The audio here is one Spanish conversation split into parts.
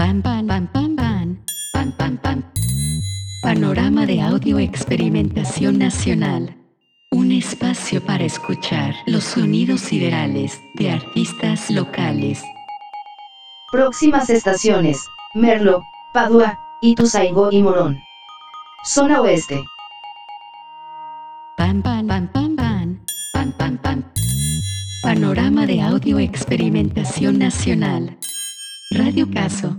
Pan, pan, pan, pan, pan, pan, pan, pan. Panorama de audio experimentación nacional. Un espacio para escuchar los sonidos siderales de artistas locales. Próximas estaciones: Merlo, Padua, Ituzaingó y Morón. Zona Oeste. Pan, pan, pan, pan, pan, pan, pan, pan. Panorama de audio experimentación nacional. Radio Caso.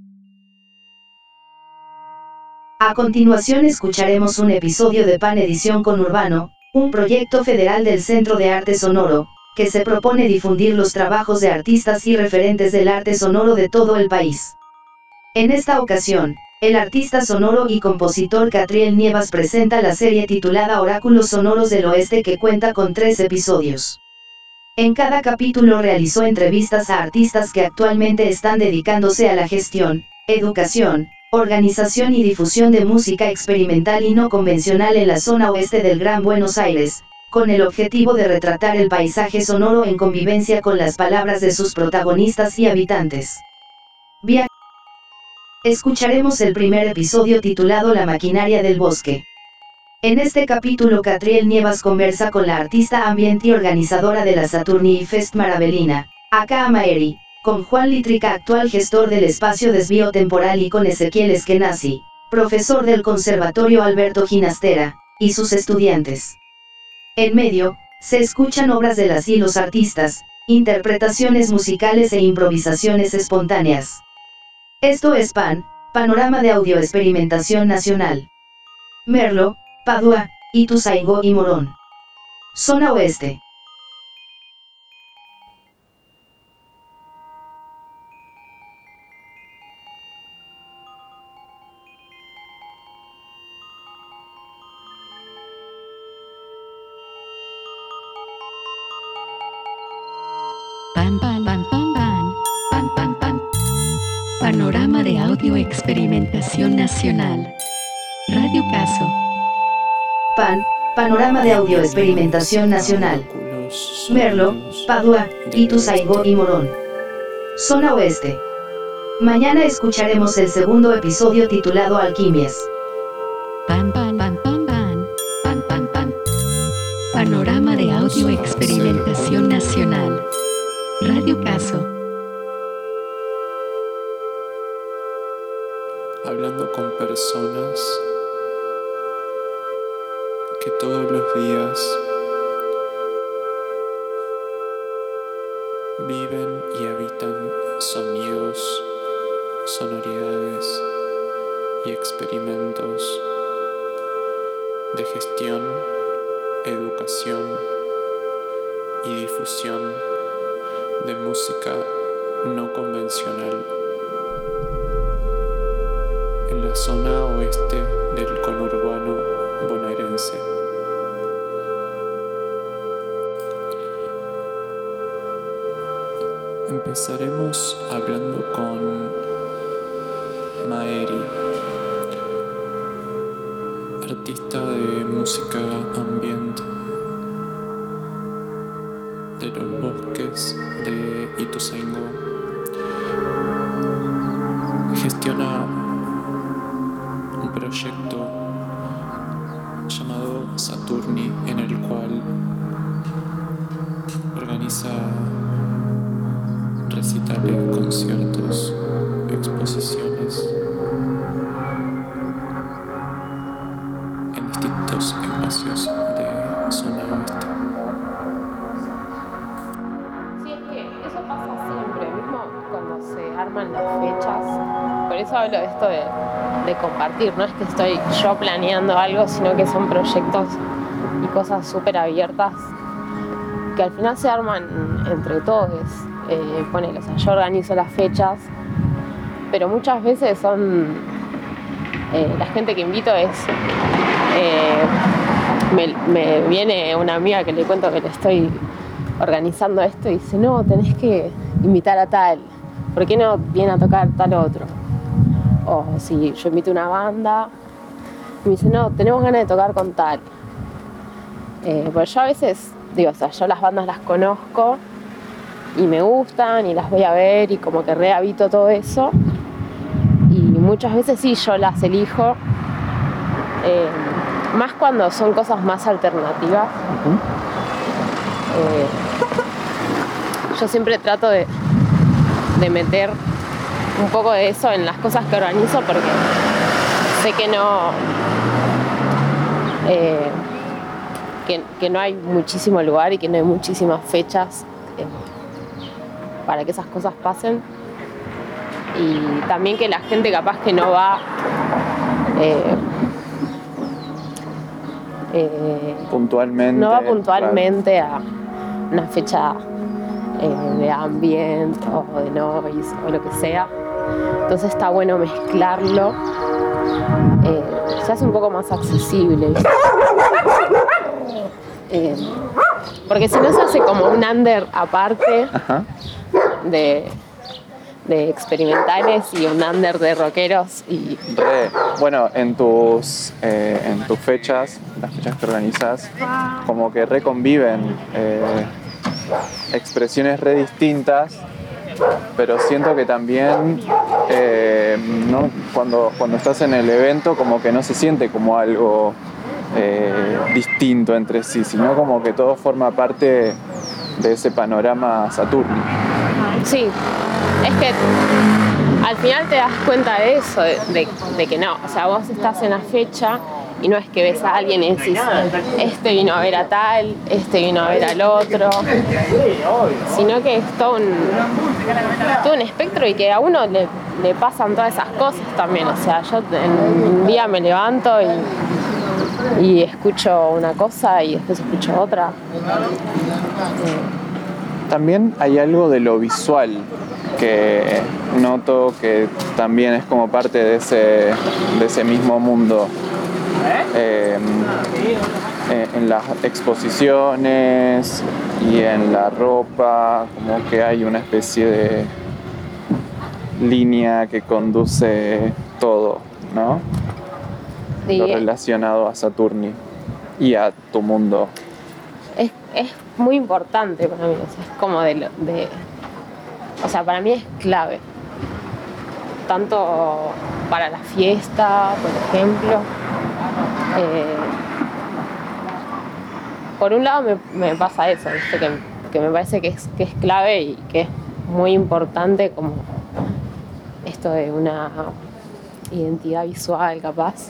A continuación escucharemos un episodio de Pan Edición con Urbano, un proyecto federal del Centro de Arte Sonoro, que se propone difundir los trabajos de artistas y referentes del arte sonoro de todo el país. En esta ocasión, el artista sonoro y compositor Catriel Nievas presenta la serie titulada Oráculos Sonoros del Oeste, que cuenta con 3 episodios. En cada capítulo realizó entrevistas a artistas que actualmente están dedicándose a la gestión, educación, organización y difusión de música experimental y no convencional en la zona oeste del Gran Buenos Aires, con el objetivo de retratar el paisaje sonoro en convivencia con las palabras de sus protagonistas y habitantes. Bien, escucharemos el primer episodio titulado La Maquinaria del Bosque. En este capítulo Catriel Nievas conversa con la artista ambiente y organizadora de la Saturni Fest Maravelina, Aka Amaeri, con Juan Litrica, actual gestor del espacio Desvío Temporal, y con Ezequiel Eskenazi, profesor del Conservatorio Alberto Ginastera, y sus estudiantes. En medio, se escuchan obras de las y los artistas, interpretaciones musicales e improvisaciones espontáneas. Esto es PAN, Panorama de Audio Experimentación Nacional. Merlo, Padua, Ituzaingó y Morón. Zona Oeste. Pan, pan, pan, pan, pan, pan, pan, pan. Panorama de audio experimentación nacional. Radio Caso. PAN, Panorama de Audio Experimentación Nacional. Merlo, Padua, Ituzaingó y Morón. Zona Oeste. Mañana escucharemos el segundo episodio titulado Alquimias. Pan, pan, pan, pan, pan, pan, pan, pan. Panorama de audio experimentación nacional. Radio Caso. Hablando con personas que todos los días viven y habitan sonidos, sonoridades y experimentos de gestión, educación y difusión de música no convencional en la zona oeste del conurbano bonaerense. Empezaremos hablando con Maeri, artista de música ambient de los bosques de Ituzaingó. Gestiona un proyecto llamado Saturni, en el cual organiza recitales, conciertos, exposiciones en distintos espacios de zona oeste. Sí, es que eso pasa siempre, mismo cuando se arman las fechas. Por eso hablo de esto de compartir, no es que estoy yo planeando algo, sino que son proyectos y cosas súper abiertas que al final se arman entre todos. Ponele, o sea, yo organizo las fechas, pero muchas veces son la gente que invito es me viene una amiga que le cuento que le estoy organizando esto y dice, no, tenés que invitar a tal, ¿por qué no viene a tocar tal otro? O si yo invito una banda y me dice, no, tenemos ganas de tocar con tal. Pues yo a veces digo, o sea, yo las bandas las conozco y me gustan y las voy a ver y como que rehabito todo eso, muchas veces sí yo las elijo, más cuando son cosas más alternativas. Yo siempre trato de meter un poco de eso en las cosas que organizo, porque sé que no hay muchísimo lugar y que no hay muchísimas fechas para que esas cosas pasen, y también que la gente capaz que no va puntualmente a una fecha de ambient o de noise o lo que sea. Entonces está bueno mezclarlo, se hace un poco más accesible, porque si no se hace como un under aparte. Ajá. de experimentales y un under de rockeros. Y bueno, en tus fechas, las fechas que organizas, como que reconviven expresiones re distintas, pero siento que también ¿no? cuando estás en el evento como que no se siente como algo distinto entre sí, sino como que todo forma parte de ese panorama Saturni. Sí, es que al final te das cuenta de eso, de que no, o sea, vos estás en la fecha y no es que ves a alguien y decís, este vino a ver a tal, este vino a ver al otro, sino que es todo un espectro, y que a uno le pasan todas esas cosas también. O sea, yo un día me levanto y escucho una cosa y después escucho otra. También hay algo de lo visual que noto que también es como parte de ese mismo mundo. En las exposiciones y en la ropa, como que hay una especie de línea que conduce todo, ¿no? Sí. Lo relacionado a Saturni y a tu mundo. Es muy importante para mí, o sea, es como o sea, para mí es clave, tanto para la fiesta, por ejemplo. Por un lado me pasa eso, ¿viste? Que me parece que es clave y que es muy importante, como esto de una identidad visual capaz,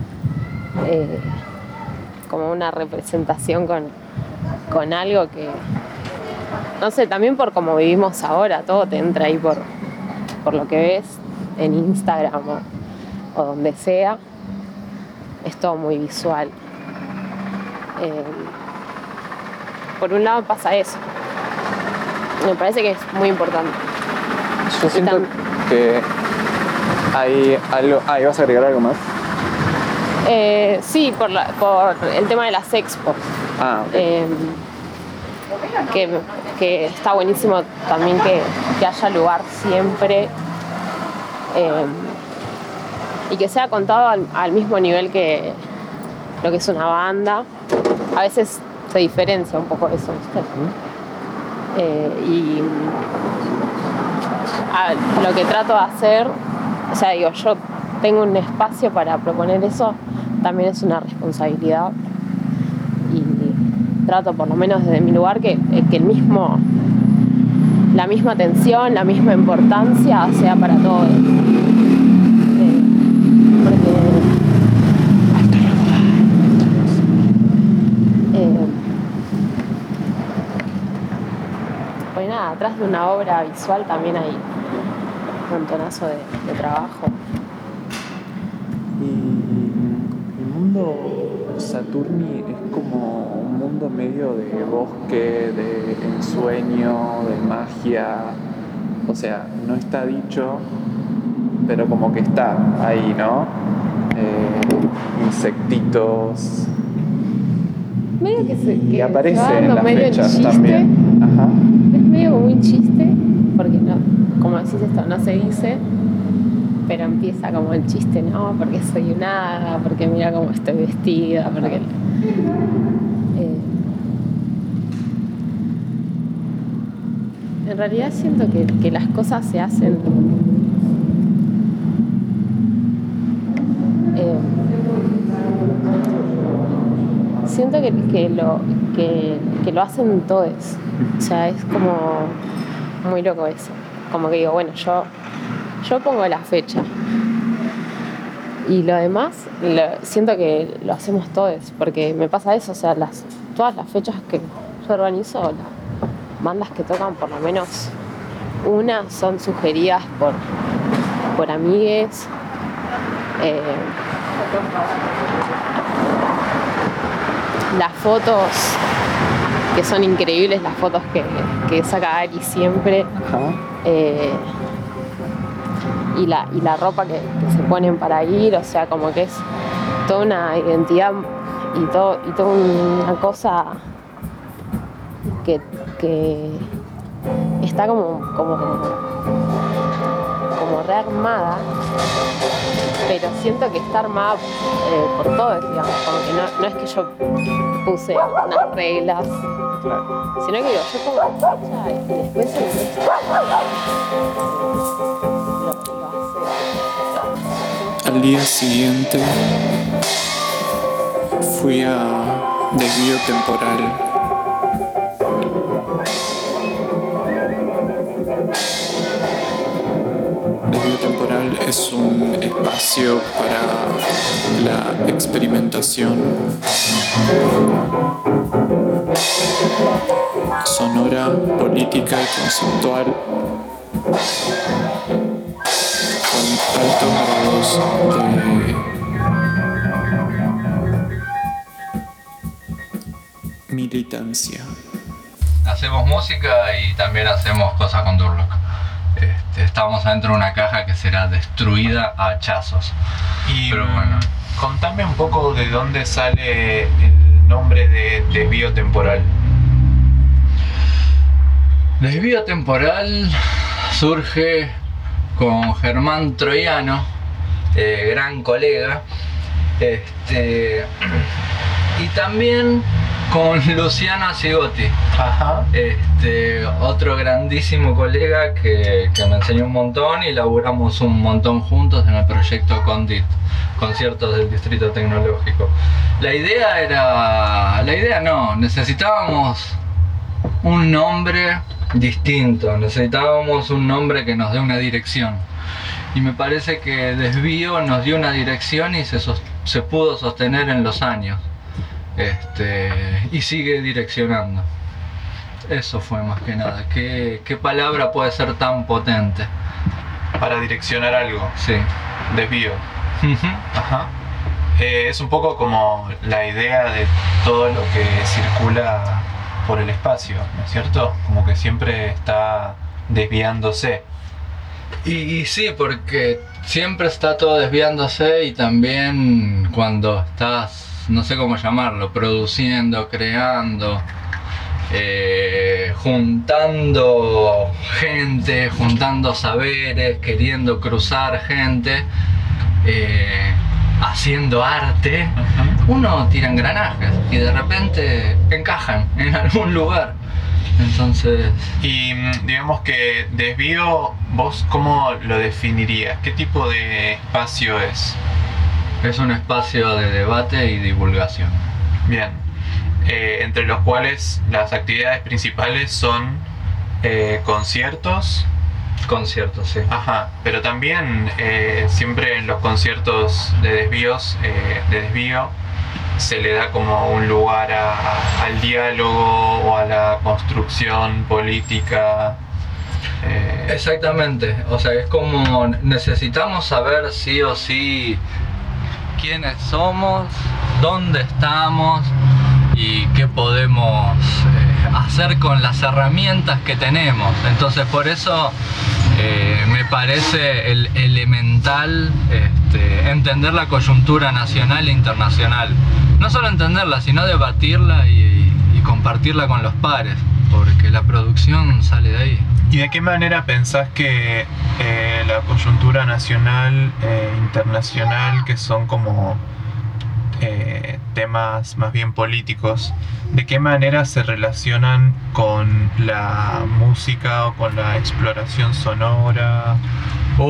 como una representación con algo que, no sé, también por cómo vivimos ahora, todo te entra ahí por lo que ves en Instagram o donde sea. Es todo muy visual. Por un lado pasa eso. Me parece que es muy importante. Yo siento que hay algo... ¿ibas a agregar algo más? Sí, por el tema de las expos. Okay. Que está buenísimo también que haya lugar siempre. Y que sea contado al mismo nivel que lo que es una banda. A veces se diferencia un poco eso, ¿viste? Y lo que trato de hacer, o sea, digo, yo tengo un espacio para proponer eso, también es una responsabilidad, y trato, por lo menos desde mi lugar, que la misma atención, la misma importancia sea para todos. Pues nada, atrás de una obra visual también hay un montonazo de trabajo. Y el mundo Saturni es como un mundo medio de bosque, de ensueño, de magia. O sea, no está dicho, pero como que está ahí, ¿no? Insectitos. Medio que aparece en las medio fechas chiste. también. Ajá. Es medio como un chiste, porque no, como decís, esto no se dice, pero empieza como el chiste, no, porque soy un hada, porque mira cómo estoy vestida, porque... en realidad siento que las cosas se hacen siento que lo hacen todos. O sea, es como muy loco eso. Como que digo, bueno, yo pongo la fecha. Y lo demás, siento que lo hacemos todos, porque me pasa eso, o sea, todas las fechas que yo organizo, las bandas que tocan, por lo menos una son sugeridas por amigues. Las fotos, que son increíbles, las fotos que saca Ari siempre. Y la ropa que se ponen para ir, o sea, como que es toda una identidad y toda una cosa que está como rearmada, pero siento que está armada por todos, digamos, como que no es que yo puse unas reglas, Claro. sino que digo, yo pongo la fecha y después el resto lo hace. Al día siguiente fui a Desvío Temporal. Desvío Temporal es un espacio para la experimentación sonora, política y conceptual con altos grados de militancia. Hacemos música y también hacemos cosas con Durlock. Estamos adentro de una caja que será destruida a hachazos. Pero bueno. Contame un poco de dónde sale el nombre de Desvío Temporal. Desvío Temporal surge con Germán Troiano, gran colega, y también con Luciano Asigotti. Ajá. Otro grandísimo colega que me enseñó un montón y laburamos un montón juntos en el proyecto Condit, Conciertos del Distrito Tecnológico. Necesitábamos un nombre distinto, necesitábamos un nombre que nos dé una dirección. Y me parece que Desvío nos dio una dirección y se pudo sostener en los años. Y sigue direccionando. Eso fue más que nada. ¿Qué palabra puede ser tan potente? Para direccionar algo. Sí. Desvío. Ajá. Es un poco como la idea de todo lo que circula por el espacio, ¿no es cierto? Como que siempre está desviándose. Y sí, porque siempre está todo desviándose y también cuando estás, no sé cómo llamarlo, produciendo, creando, juntando gente, juntando saberes, queriendo cruzar gente, haciendo arte, uno tira engranajes y de repente encajan en algún lugar. Entonces... Y digamos que Desvío, ¿vos cómo lo definirías? ¿Qué tipo de espacio es? Es un espacio de debate y divulgación. Bien. Entre los cuales las actividades principales son conciertos. Conciertos, sí. Ajá, pero también siempre en los conciertos de Desvío se le da como un lugar al diálogo o a la construcción política. Exactamente, o sea, es como necesitamos saber sí o sí quiénes somos, dónde estamos y qué podemos hacer con las herramientas que tenemos. Entonces por eso me parece elemental entender la coyuntura nacional e internacional. No solo entenderla, sino debatirla y compartirla con los pares, porque la producción sale de ahí. ¿Y de qué manera pensás que la coyuntura nacional e internacional, que son como temas más bien políticos, de qué manera se relacionan con la música o con la exploración sonora?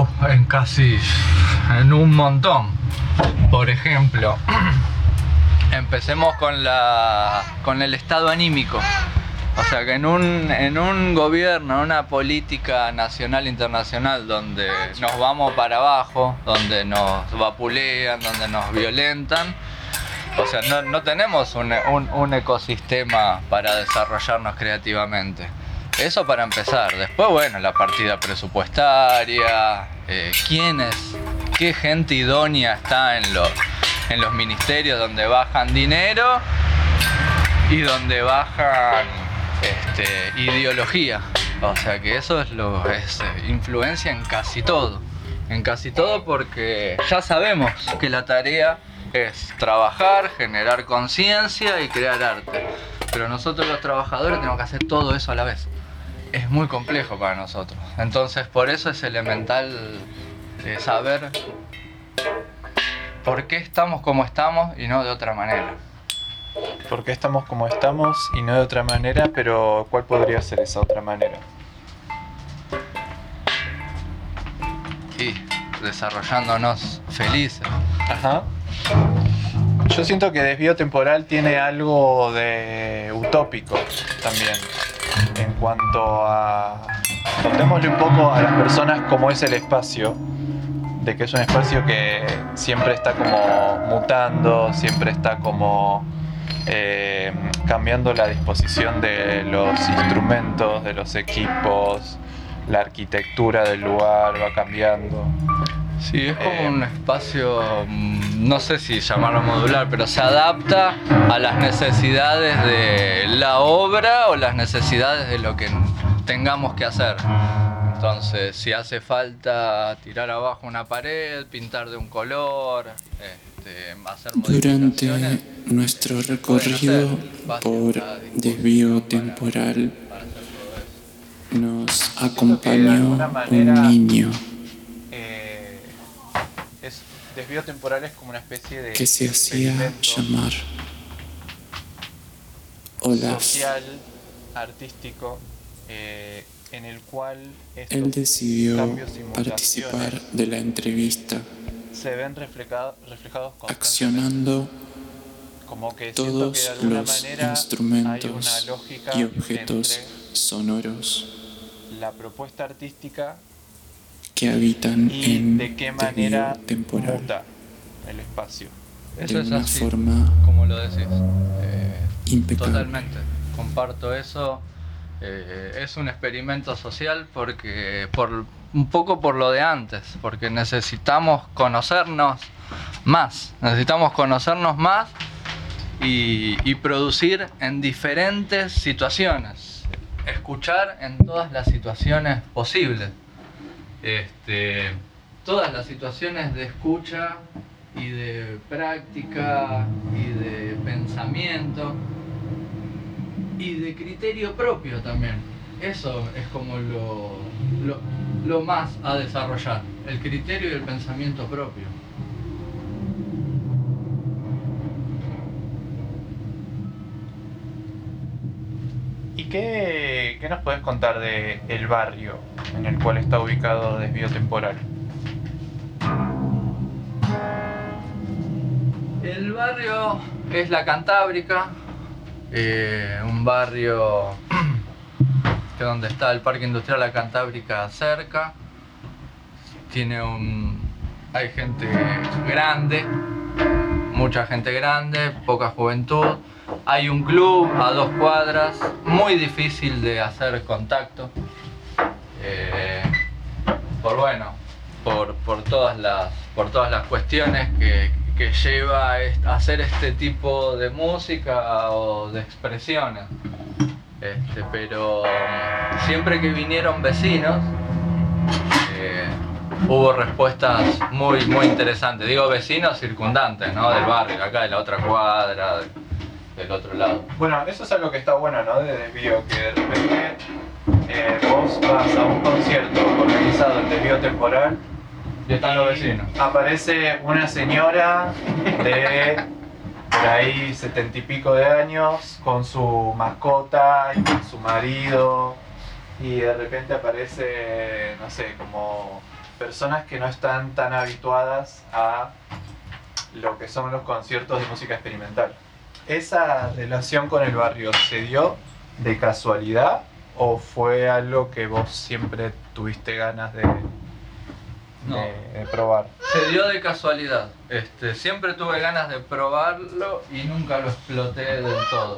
En un montón. Por ejemplo, empecemos con el estado anímico. O sea, que en un gobierno, en una política nacional internacional donde nos vamos para abajo, donde nos vapulean, donde nos violentan, o sea, no tenemos un ecosistema para desarrollarnos creativamente. Eso para empezar. Después, bueno, la partida presupuestaria, qué gente idónea está en los ministerios donde bajan dinero y donde bajan ideología. O sea que eso es influencia en casi todo. En casi todo, porque ya sabemos que la tarea es trabajar, generar conciencia y crear arte. Pero nosotros los trabajadores tenemos que hacer todo eso a la vez. Es muy complejo para nosotros. Entonces por eso es elemental saber por qué estamos como estamos y no de otra manera. ¿Por qué estamos como estamos y no de otra manera? Pero ¿cuál podría ser esa otra manera? Y desarrollándonos felices. Ajá. Yo siento que Desvío Temporal tiene algo de utópico también. En cuanto a... Contémosle un poco a las personas cómo es el espacio. De que es un espacio que siempre está como mutando, siempre está como cambiando la disposición de los instrumentos, de los equipos, la arquitectura del lugar va cambiando. Sí, es como un espacio, no sé si llamarlo modular, pero se adapta a las necesidades de la obra o las necesidades de lo que tengamos que hacer. Entonces, si hace falta tirar abajo una pared, pintar de un color, hacer Durante modificaciones, nuestro recorrido por Desvío Temporal nos acompañó un niño Desvío Temporal es como una especie de que se hacía experimento llamar Olaf. social, artístico, en el cual estos Él decidió cambios y participar mutaciones de la entrevista se ven reflejados constantemente. accionando Como que siento todos que de alguna los manera hay una instrumentos lógica y objetos entre sonoros la propuesta artística que habitan y en de qué manera Desvío Temporal muta el espacio. eso de es una así, forma como lo decís. impecable. Totalmente, comparto eso. Es un experimento social porque un poco por lo de antes, porque necesitamos conocernos más y producir en diferentes situaciones, escuchar en todas las situaciones posibles. Todas las situaciones de escucha y de práctica y de pensamiento y de criterio propio también. Eso es como lo más a desarrollar, el criterio y el pensamiento propio. ¿Y qué nos podés contar del barrio en el cual está ubicado Desvío Temporal? El barrio es la Cantábrica, un barrio que donde está el Parque Industrial La Cantábrica cerca. Hay gente grande, mucha gente grande, poca juventud. Hay un club a 2 cuadras, muy difícil de hacer contacto. Por todas las cuestiones que lleva a hacer este tipo de música o de expresiones. Pero siempre que vinieron vecinos, hubo respuestas muy interesantes. Digo vecinos circundantes, ¿no? Del barrio, acá de la otra cuadra, del otro lado. Bueno, eso es algo que está bueno, ¿no? De Desvío, que de repente vos vas a un concierto organizado en Desvío Temporal Y están los vecinos. Aparece una señora de por ahí 70 y pico de años con su mascota y con su marido, y de repente aparece, no sé, como personas que no están tan habituadas a lo que son los conciertos de música experimental. ¿Esa relación con el barrio se dio de casualidad o fue algo que vos siempre tuviste ganas de probar? Se dio de casualidad. Siempre tuve ganas de probarlo y nunca lo exploté del todo.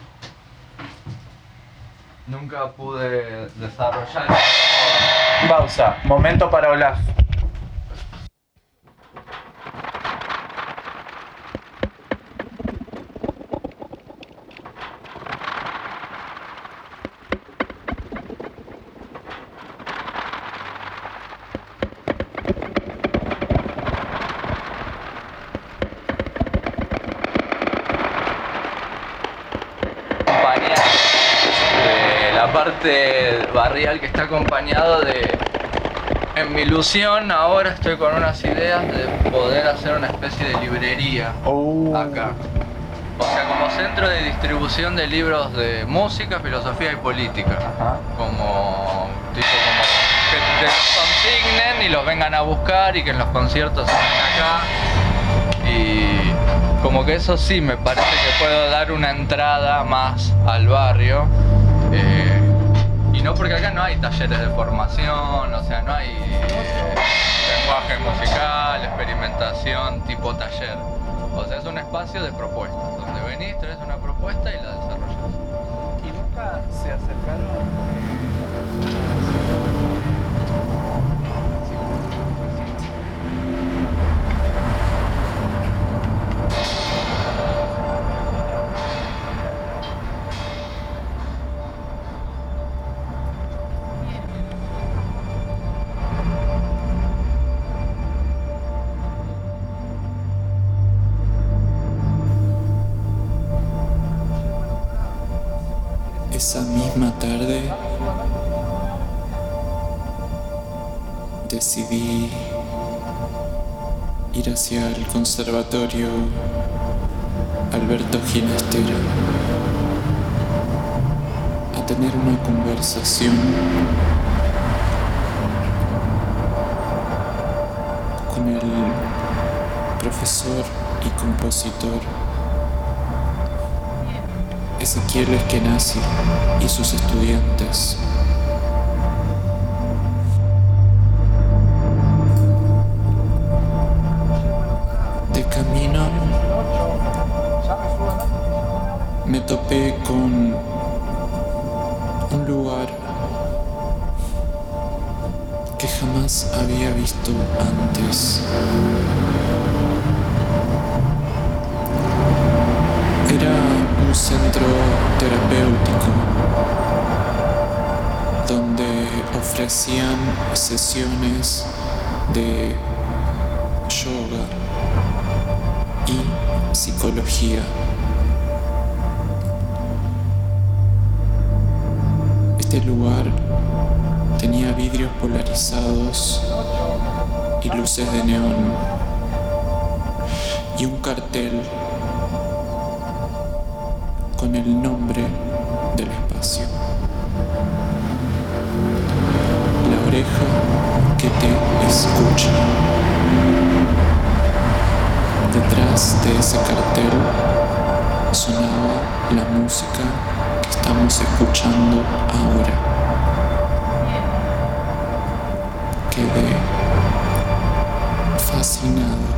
Nunca pude desarrollar. Pausa, momento para Olaf. La parte barrial que está acompañado de... En mi ilusión ahora estoy con unas ideas de poder hacer una especie de librería acá. O sea, como centro de distribución de libros de música, filosofía y política. Ajá. Como que los consignen y los vengan a buscar y que en los conciertos estén acá. Y como que eso sí me parece que puedo dar una entrada más al barrio. Y no porque acá no hay talleres de formación, o sea, no hay lenguaje musical, experimentación tipo taller. O sea, es un espacio de propuestas, donde venís, traes una propuesta y la desarrollas. ¿Y nunca se acercaron? Esa misma tarde decidí ir hacia el conservatorio Alberto Ginastera a tener una conversación con el profesor y compositor Ezequiel Eskenazi y sus estudiantes. De camino me topé con un lugar que jamás había visto antes. Era un centro terapéutico donde ofrecían sesiones de yoga y psicología. Este lugar tenía vidrios polarizados y luces de neón y un cartel con el nombre del espacio. La oreja que te escucha. Detrás de ese cartel sonaba la música que estamos escuchando ahora. Quedé fascinado.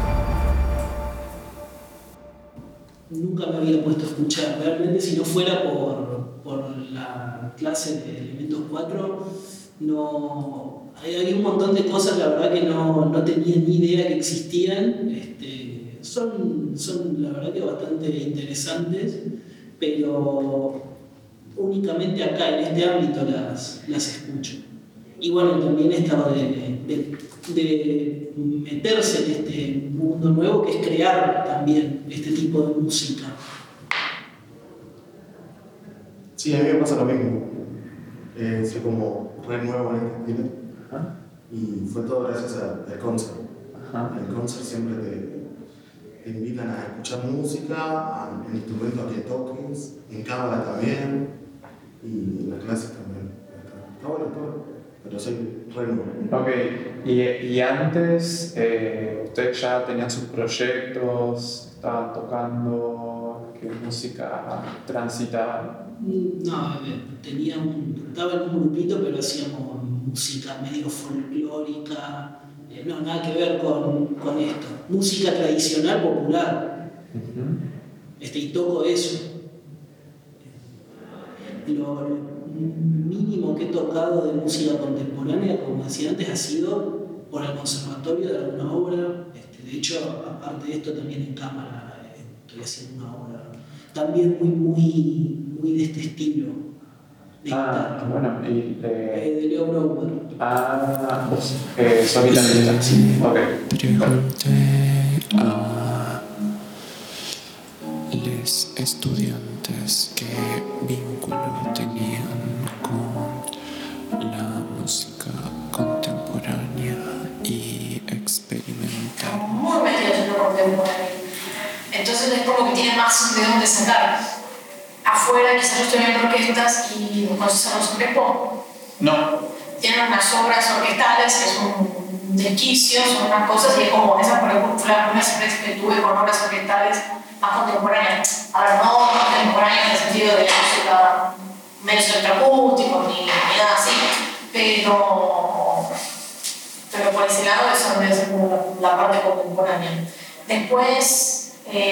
Nunca me había puesto a escuchar, realmente si no fuera por la clase de Elementos 4, no, hay un montón de cosas, la verdad que no tenía ni idea que existían, son la verdad que bastante interesantes, pero únicamente acá en este ámbito las escucho. Y bueno, también estaba de meterse en este mundo nuevo que es crear también este tipo de música. Sí, a mí me pasa lo mismo. Soy como re nuevo en este estilo. Ajá. Y fue todo gracias al concert. Ajá. En el concert siempre te invitan a escuchar música, en instrumentos que toques, en cámara también, y en las clases también. Está bueno todo. Pero soy re nuevo. Ok, y antes ustedes ya tenían sus proyectos, estaban tocando. ¿Qué música transitaba? No, estaba en un grupito, pero hacíamos música medio folclórica, no, nada que ver con esto. Música tradicional popular. Y toco eso. Lo mínimo que he tocado de música contemporánea, como decía antes, ha sido por el conservatorio de alguna obra. De hecho, aparte de esto, también en cámara estoy haciendo una obra también muy de este estilo. Bueno, y de Leo Brauer. Soy guitarrista. Sí. Ok. Pregunté a los estudiantes qué vínculo tenían con la música contemporánea y experimental. Muy metidos en lo contemporáneo. Entonces es como que tienen más de dónde sacar. Afuera, quizás yo estoy en orquestas y ¿conoces a Alonso Crespo? No. Tienen unas obras orquestales que son desquicios, son unas cosas, y es como esa fue la primera experiencia que tuve con obras orquestales más contemporáneas. Ahora, no contemporáneas en el sentido de música medios electroacústicos ni nada así, pero por ese lado eso debe ser como la parte contemporánea. Después,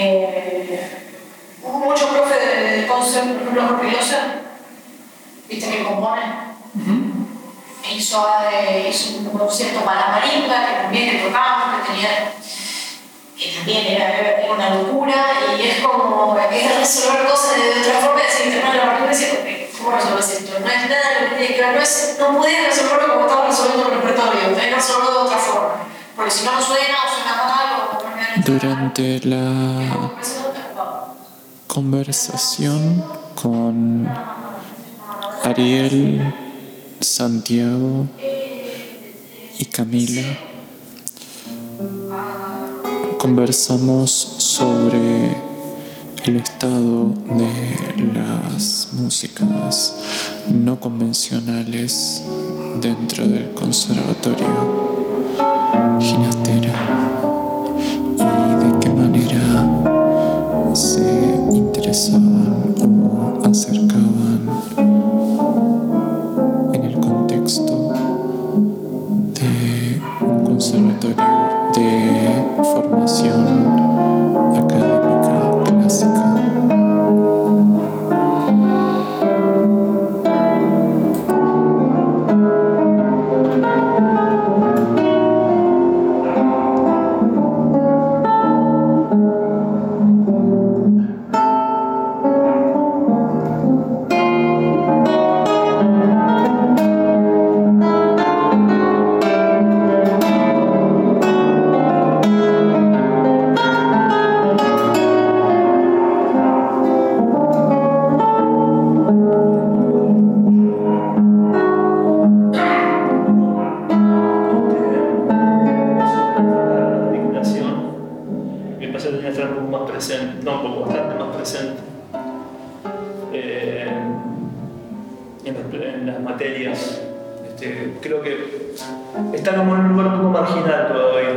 hubo muchos profes de concert, por ejemplo, Jorge Loza, viste que compone. Hizo un concierto para la marimba, que también le tocamos, que también era una locura, y es como es resolver cosas de otra forma, de decir, no, la partitura dice, ¿cómo resolves esto? No es nada lo que tiene que ver, no podés resolverlo como estaba resolviendo el repertorio, tenés que resolverlo de otra forma, porque si no suena o suena mal o... Durante la conversación con Ariel, Santiago y Camila, conversamos sobre el estado de las músicas no convencionales dentro del conservatorio Ginastera y de qué manera se interesaban o acercaban en el contexto de un conservatorio de formación académica clásica. En las materias. Creo que está como en un lugar un poco marginal todavía.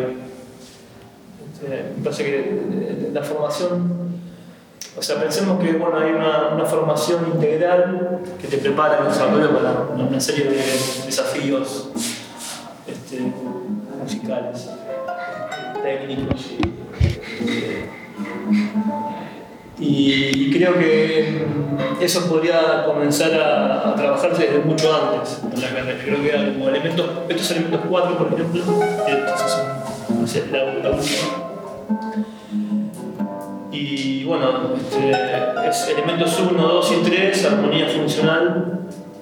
Me parece que la formación, o sea, pensemos que bueno, hay una formación integral que te prepara en el desarrollo para una serie de desafíos musicales, técnicos y creo que eso podría comenzar a trabajarse desde mucho antes en la carrera. Creo que eran como estos elementos 4, por ejemplo, estos son, no sé, la última. Y bueno, es elementos 1, 2 y 3, armonía funcional.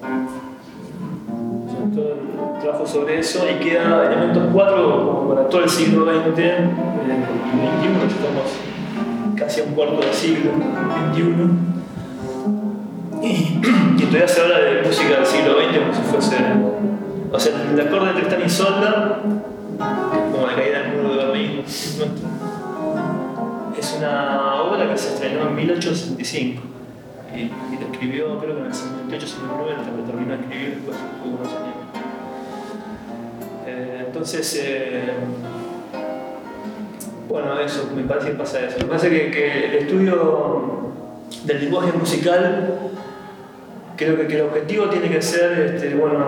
Todo el trabajo sobre eso, y queda elementos 4 como para todo el siglo XX y XXI, estamos casi a un cuarto del siglo XXI. Y todavía se habla de música del siglo XX como si fuese... O sea, el acorde de Tristán y Isolda, como la caída del muro de Berlín, es una obra que se estrenó en 1865 y la escribió, creo que en el 58, 59, hasta que terminó de escribir después de unos años. Entonces, bueno, eso, me parece que pasa eso. Me parece que el estudio del lenguaje musical, creo que el objetivo tiene que ser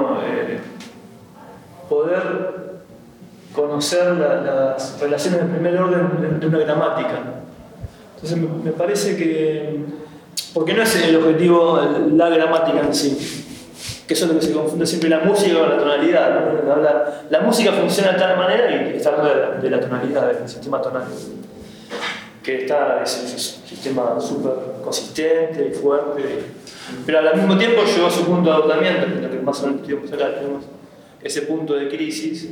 poder conocer las relaciones de primer orden de una gramática. Entonces me parece que, porque no es el objetivo la gramática en sí, que eso es lo que se confunde siempre la música con la tonalidad, ¿no? La música funciona de tal manera y está hablando de la tonalidad, del sistema tonal, que es un sistema súper consistente y fuerte, pero al mismo tiempo llegó a su punto de agotamiento, lo que más en el estudio musical tenemos ese punto de crisis,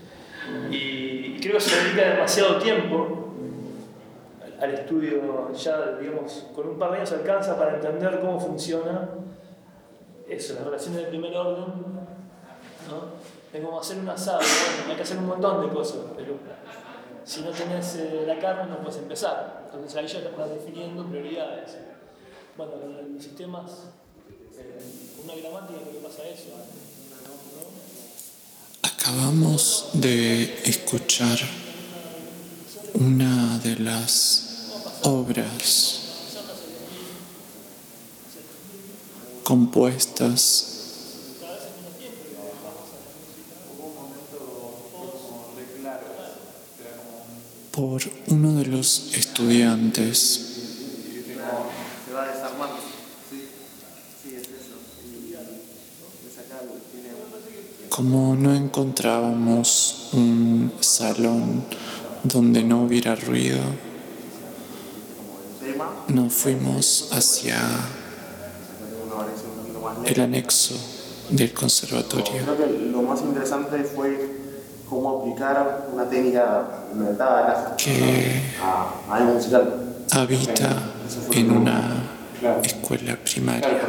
y creo que se dedica demasiado tiempo al estudio. Ya, digamos, con un par de años alcanza para entender cómo funciona eso, las relaciones de primer orden, ¿no? Es como hacer un asado, bueno, hay que hacer un montón de cosas, pero si no tenés la carne no puedes empezar. Entonces ahí ya te estás definiendo prioridades. Bueno, con los sistemas, con una gramática creo que pasa eso, ¿no? Acabamos de escuchar una de las obras compuestas por uno de los estudiantes. Como no encontrábamos un salón donde no hubiera ruido, nos fuimos hacia el anexo del conservatorio. Creo que lo más interesante fue cómo aplicar una técnica inventada que a algo musical. Habita en una escuela primaria,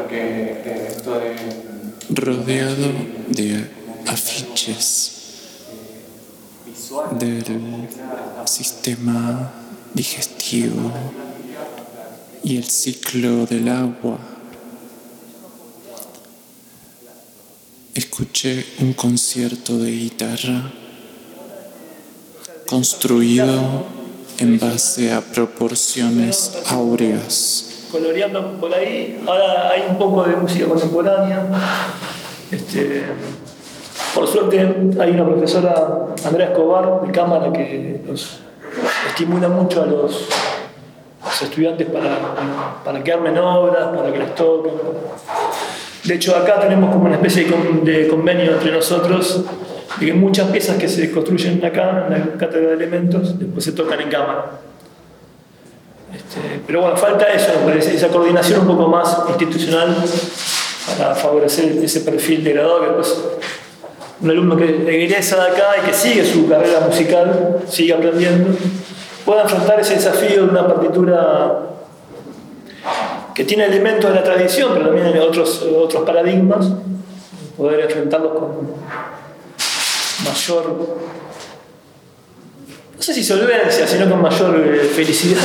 rodeado de afiches del sistema digestivo y el ciclo del agua. Escuché un concierto de guitarra construido en base a proporciones áureas. Coloreando por ahí, ahora hay un poco de música contemporánea. Por suerte hay una profesora, Andrea Escobar, de cámara, que los estimula mucho a los estudiantes para que armen obras, para que les toquen. De hecho, acá tenemos como una especie de convenio entre nosotros, de que muchas piezas que se construyen acá, en la cátedra de elementos, después se tocan en cámara. Pero bueno, falta eso, esa coordinación un poco más institucional para favorecer ese perfil de graduado, que después un alumno que egresa de acá y que sigue su carrera musical, sigue aprendiendo, pueda enfrentar ese desafío de una partitura que tiene elementos de la tradición, pero también hay otros paradigmas, poder enfrentarlos con mayor, no sé si solvencia, sino con mayor felicidad.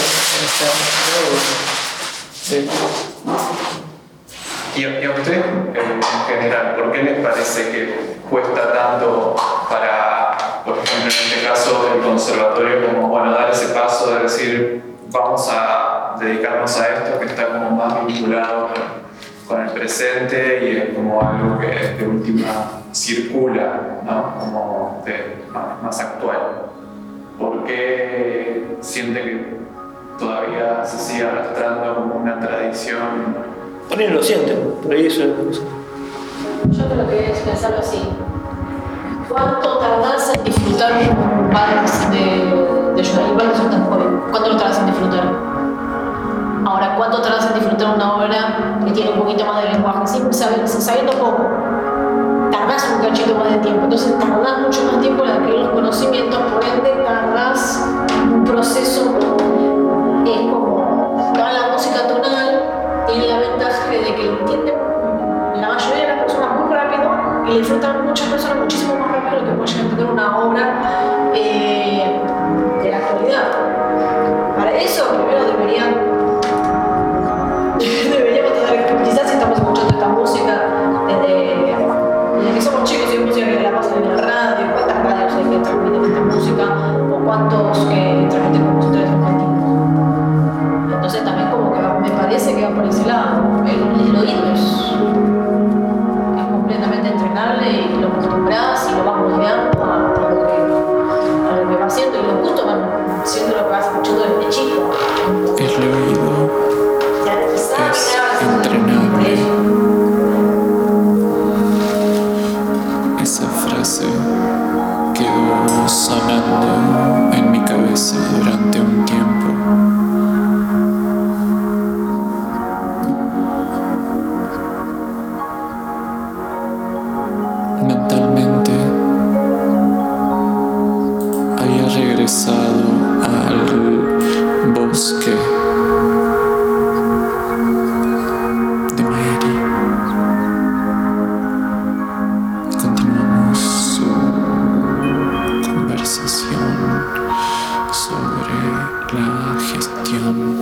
¿Y a usted, en general, por qué les parece que cuesta tanto para, por ejemplo, en este caso, el conservatorio, como, bueno, dar ese paso de decir, vamos a dedicarnos a esto, que está como más vinculado con el presente y es como algo que de última circula, ¿no? Como más actual? ¿Por qué siente que todavía se sigue arrastrando como una tradición? Por ahí no lo sienten, por ahí eso es. Yo creo que es pensarlo así. ¿Cuánto tardás en disfrutar un vals de Joan? Igual que sos tan joven. ¿Cuánto lo tardás en disfrutar? Ahora, ¿cuánto tardás en disfrutar una obra que tiene un poquito más de lenguaje? Sabiendo poco. Tardás un cachito más de tiempo. Entonces tardás mucho más tiempo en adquirir los conocimientos, por ende tardás un proceso. Es como toda la música tonal tiene la ventaja de que entienden la mayoría de las personas muy rápido y disfrutan muchas personas muchísimo más rápido de lo que puede llegar a entender una obra de la actualidad. Para eso primero deberíamos tener, quizás si estamos escuchando esta música desde que somos chicos y hay música que la pasan en la radio, cuántas radios hay que transmiten esta música o cuántos que transmiten compositores argentinos. Entonces también como que me parece en mi cabeza durante un tiempo. Mentalmente había regresado al bosque de Maeri. Continuamos su conversación sobre la gestión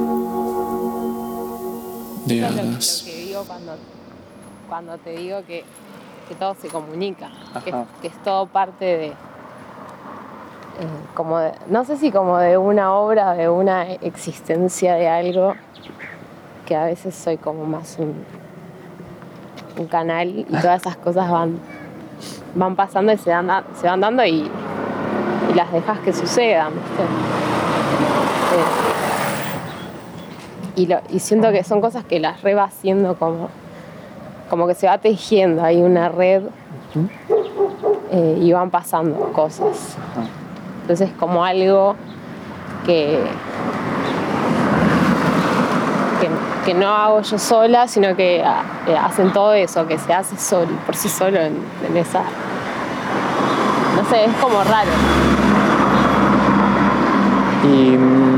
de hadas. Lo que digo cuando te digo que todo se comunica, que es todo parte de, como de, no sé si como de una obra, de una existencia de algo, que a veces soy como más un canal y todas esas cosas van pasando y se van dando y las dejas que sucedan, ¿viste? Y siento que son cosas que las va haciendo como que se va tejiendo, hay una red y van pasando cosas. Entonces como algo que no hago yo sola, sino que hacen todo eso, que se hace solo, por sí solo en esa... No sé, es como raro. ¿Y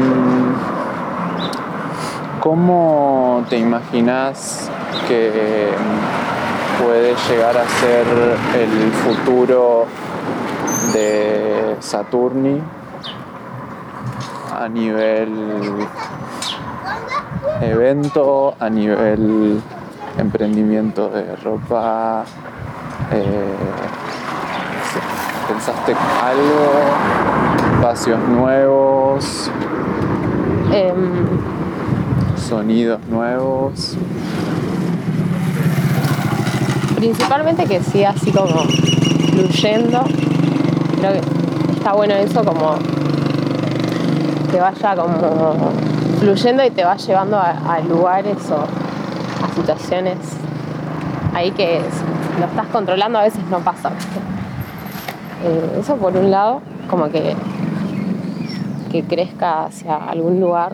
cómo te imaginas que puede llegar a ser el futuro de Saturni a nivel evento, a nivel emprendimiento de ropa? ¿Pensaste algo? ¿Espacios nuevos? ¿Sonidos nuevos? Principalmente que siga así como fluyendo. Creo que está bueno eso, como que vaya como fluyendo y te va llevando a lugares o a situaciones ahí que lo estás controlando, a veces no pasa, ¿viste? Eso por un lado, como que crezca hacia algún lugar.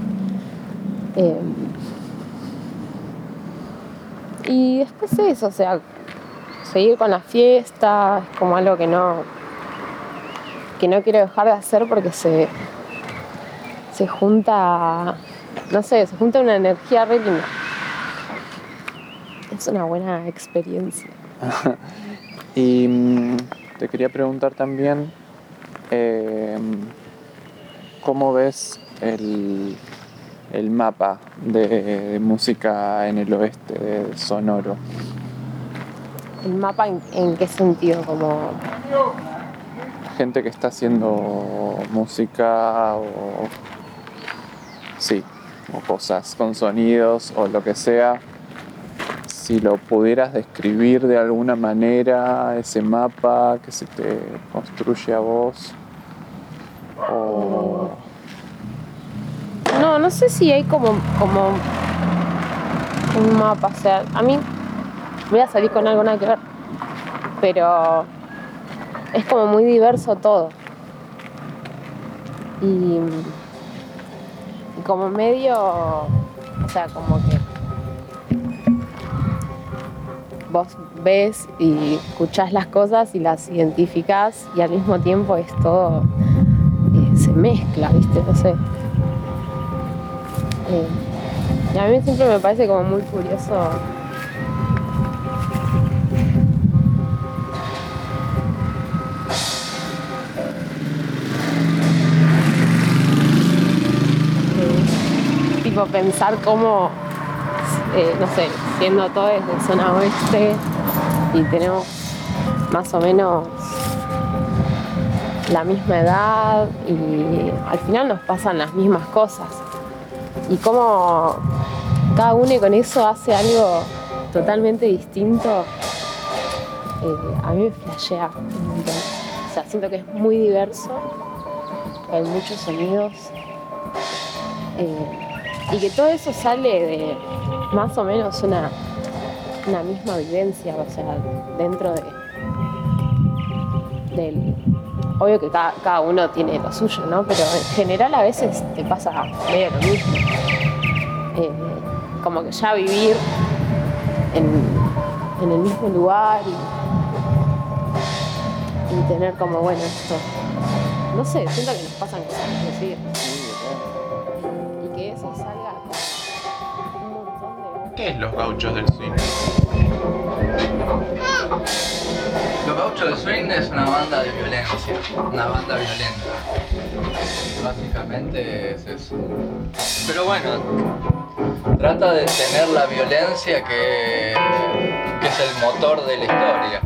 Y después eso, o sea, seguir con la fiesta, es como algo que no quiero dejar de hacer porque se junta, no sé, se junta una energía re linda. Es una buena experiencia. Y te quería preguntar también, ¿cómo ves el mapa de música en el oeste de Sonoro? ¿El mapa en qué sentido? Como gente que está haciendo música o cosas con sonidos o lo que sea. Si lo pudieras describir de alguna manera, ese mapa que se te construye a vos, o... No sé si hay como un mapa, o sea, a mí voy a salir con algo nada que ver, pero es como muy diverso todo. Y como medio, o sea, como que vos ves y escuchás las cosas y las identificás y al mismo tiempo es todo, se mezcla, ¿viste? No sé. Y a mí siempre me parece como muy curioso tipo pensar cómo, no sé, siendo todo desde zona oeste y tenemos más o menos la misma edad y al final nos pasan las mismas cosas. Y cómo cada uno con eso hace algo totalmente distinto, a mí me flashea un montón. O sea, siento que es muy diverso, hay muchos sonidos, y que todo eso sale de más o menos una misma vivencia, o sea, dentro del obvio que cada uno tiene lo suyo, ¿no? Pero en general a veces te pasa medio lo mismo. Como que ya vivir en el mismo lugar y tener como, bueno, esto, no sé, siento que nos pasan cosas parecidas. Y que eso salga como un montón de... ¿Qué es Los Gauchos del Swing? Los Gauchos del Swing es una banda de violencia, una banda violenta. Básicamente es eso. Pero bueno, trata de tener la violencia que es el motor de la historia.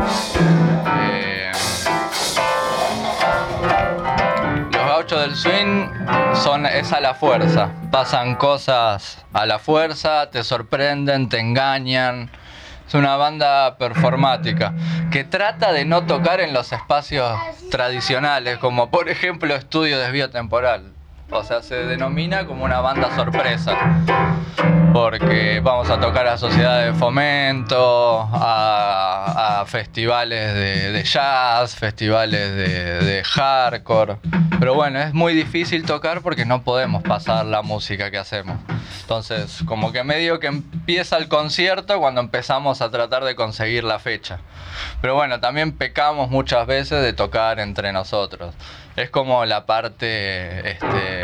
Los Gauchos del Swing es a la fuerza. Pasan cosas a la fuerza, te sorprenden, te engañan. Es una banda performática que trata de no tocar en los espacios tradicionales, como por ejemplo Estudio Desvío Temporal. O sea, se denomina como una banda sorpresa, porque vamos a tocar a sociedades de fomento, a festivales de jazz, festivales de hardcore. Pero bueno, es muy difícil tocar porque no podemos pasar la música que hacemos. Entonces, como que medio que empieza el concierto cuando empezamos a tratar de conseguir la fecha. Pero bueno, también pecamos muchas veces de tocar entre nosotros. Es como la parte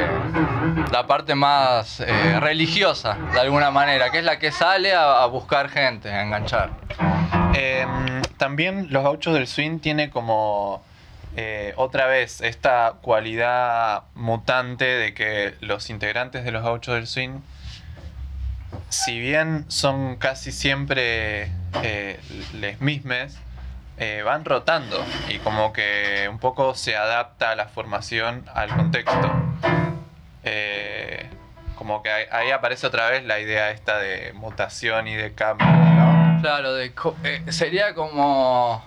más religiosa, de alguna manera, que es la que sale a buscar gente, a enganchar. También Los Gauchos del Swing tiene como otra vez esta cualidad mutante de que los integrantes de Los Gauchos del Swing, si bien son casi siempre les mismes, van rotando y como que un poco se adapta a la formación al contexto. Como que ahí aparece otra vez la idea esta de mutación y de cambio, ¿no? Claro, sería como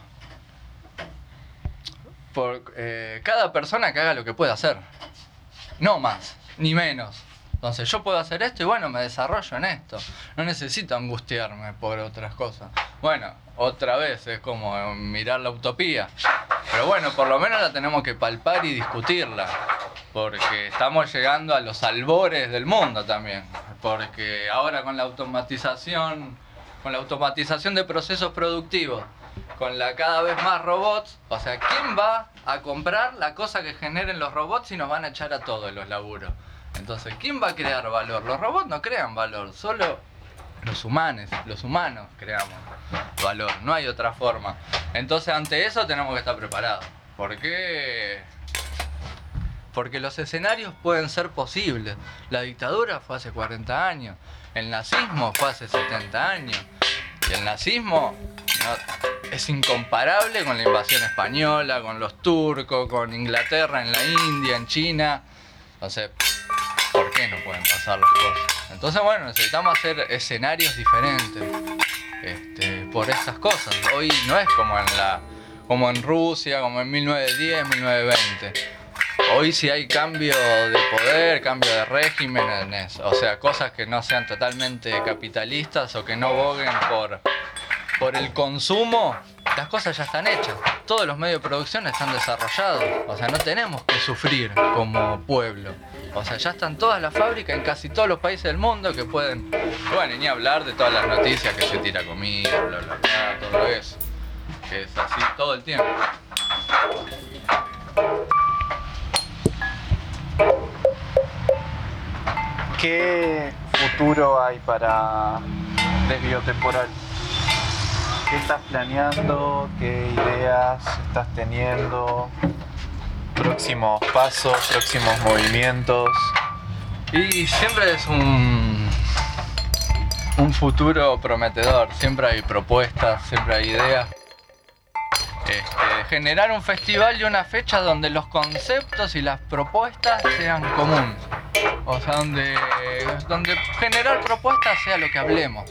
cada persona que haga lo que pueda hacer, no más ni menos. Entonces yo puedo hacer esto y bueno, me desarrollo en esto. No necesito angustiarme por otras cosas. Bueno, otra vez es como mirar la utopía. Pero bueno, por lo menos la tenemos que palpar y discutirla. Porque estamos llegando a los albores del mundo también. Porque ahora con la automatización de procesos productivos, con la cada vez más robots, o sea, ¿quién va a comprar la cosa que generen los robots si nos van a echar a todos los laburos? Entonces, ¿quién va a crear valor? Los robots no crean valor, solo los humanos creamos valor, no hay otra forma. Entonces, ante eso tenemos que estar preparados. ¿Por qué? Porque los escenarios pueden ser posibles. La dictadura fue hace 40 años, el nazismo fue hace 70 años, y el nazismo es incomparable con la invasión española, con los turcos, con Inglaterra en la India, en China. Entonces, ¿por qué no pueden pasar las cosas? Entonces, bueno, necesitamos hacer escenarios diferentes por estas cosas. Hoy no es como en Rusia, como en 1910, 1920. Hoy sí hay cambio de poder, cambio de régimen, o sea, cosas que no sean totalmente capitalistas o que no boguen por el consumo. Las cosas ya están hechas, todos los medios de producción están desarrollados, o sea, no tenemos que sufrir como pueblo. O sea, ya están todas las fábricas en casi todos los países del mundo que pueden, bueno, ni hablar de todas las noticias que se tira comida, bla, bla, bla, todo eso, que es así todo el tiempo. ¿Qué futuro hay para Desvío Temporal? ¿Qué estás planeando? ¿Qué ideas estás teniendo? ¿Próximos pasos? ¿Próximos movimientos? Y siempre es un futuro prometedor. Siempre hay propuestas, siempre hay ideas. Generar un festival y una fecha donde los conceptos y las propuestas sean comunes. O sea, donde generar propuestas sea lo que hablemos.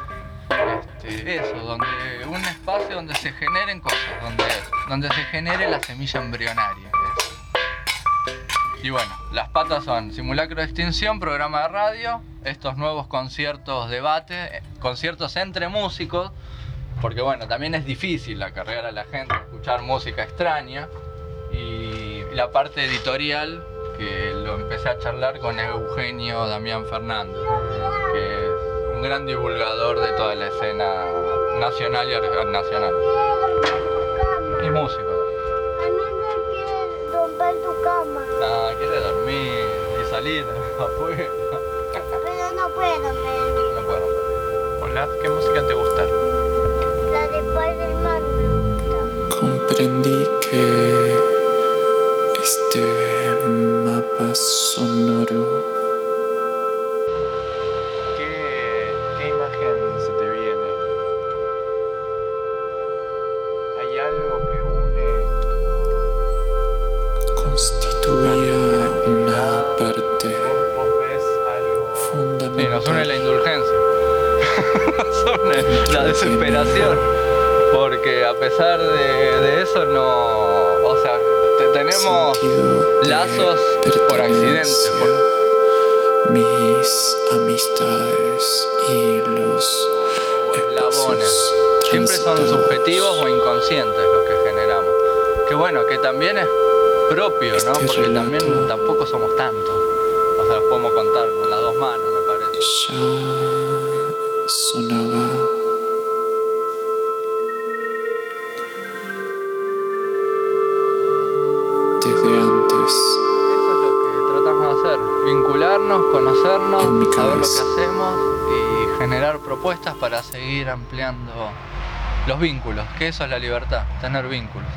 Donde un espacio donde se generen cosas, donde se genere la semilla embrionaria. Eso. Y bueno, las patas son Simulacro de Extinción, programa de radio, estos nuevos conciertos, debate, conciertos entre músicos, porque bueno, también es difícil acarrear a la gente a escuchar música extraña, y la parte editorial, que lo empecé a charlar con Eugenio Damián Fernández, que es un gran divulgador de toda la escena nacional y internacional. Y músico. Quiere romper tu cama. Ah, quiere dormir y salir afuera. Pero no puede romper. No puedo romper. Hola, ¿qué música te gusta? La de Spider-Man me gusta. Comprendí que este mapa sonoro. ¿Qué imagen se te viene? ¿Hay algo que une? Constituía una parte ¿Vos ves algo? fundamental. Sí, nos une la indulgencia. Nos une la desesperación. Porque a pesar de eso no... O sea, tenemos lazos por accidente. Mis amistades y los eslabones. Siempre son subjetivos o inconscientes los que generamos. Que bueno, que también es propio, ¿no? Porque también tampoco somos tantos. O sea, los podemos contar con las dos manos, me parece. Ya sonaba. Desde antes. Eso es lo que tratamos de hacer. Vincularnos, conocernos, En mi saber lo que cabeza. hacemos y generar propuestas para seguir ampliando los vínculos. Que eso es la libertad, tener vínculos.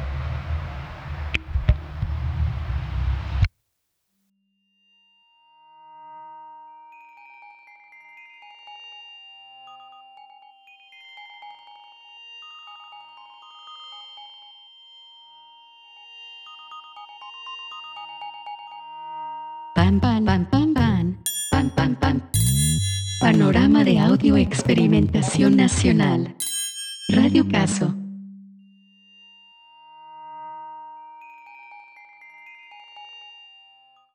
Pan, pan, pan, pan, pan, pan, pan, pan. Panorama de audio experimentación nacional. Radio Caso.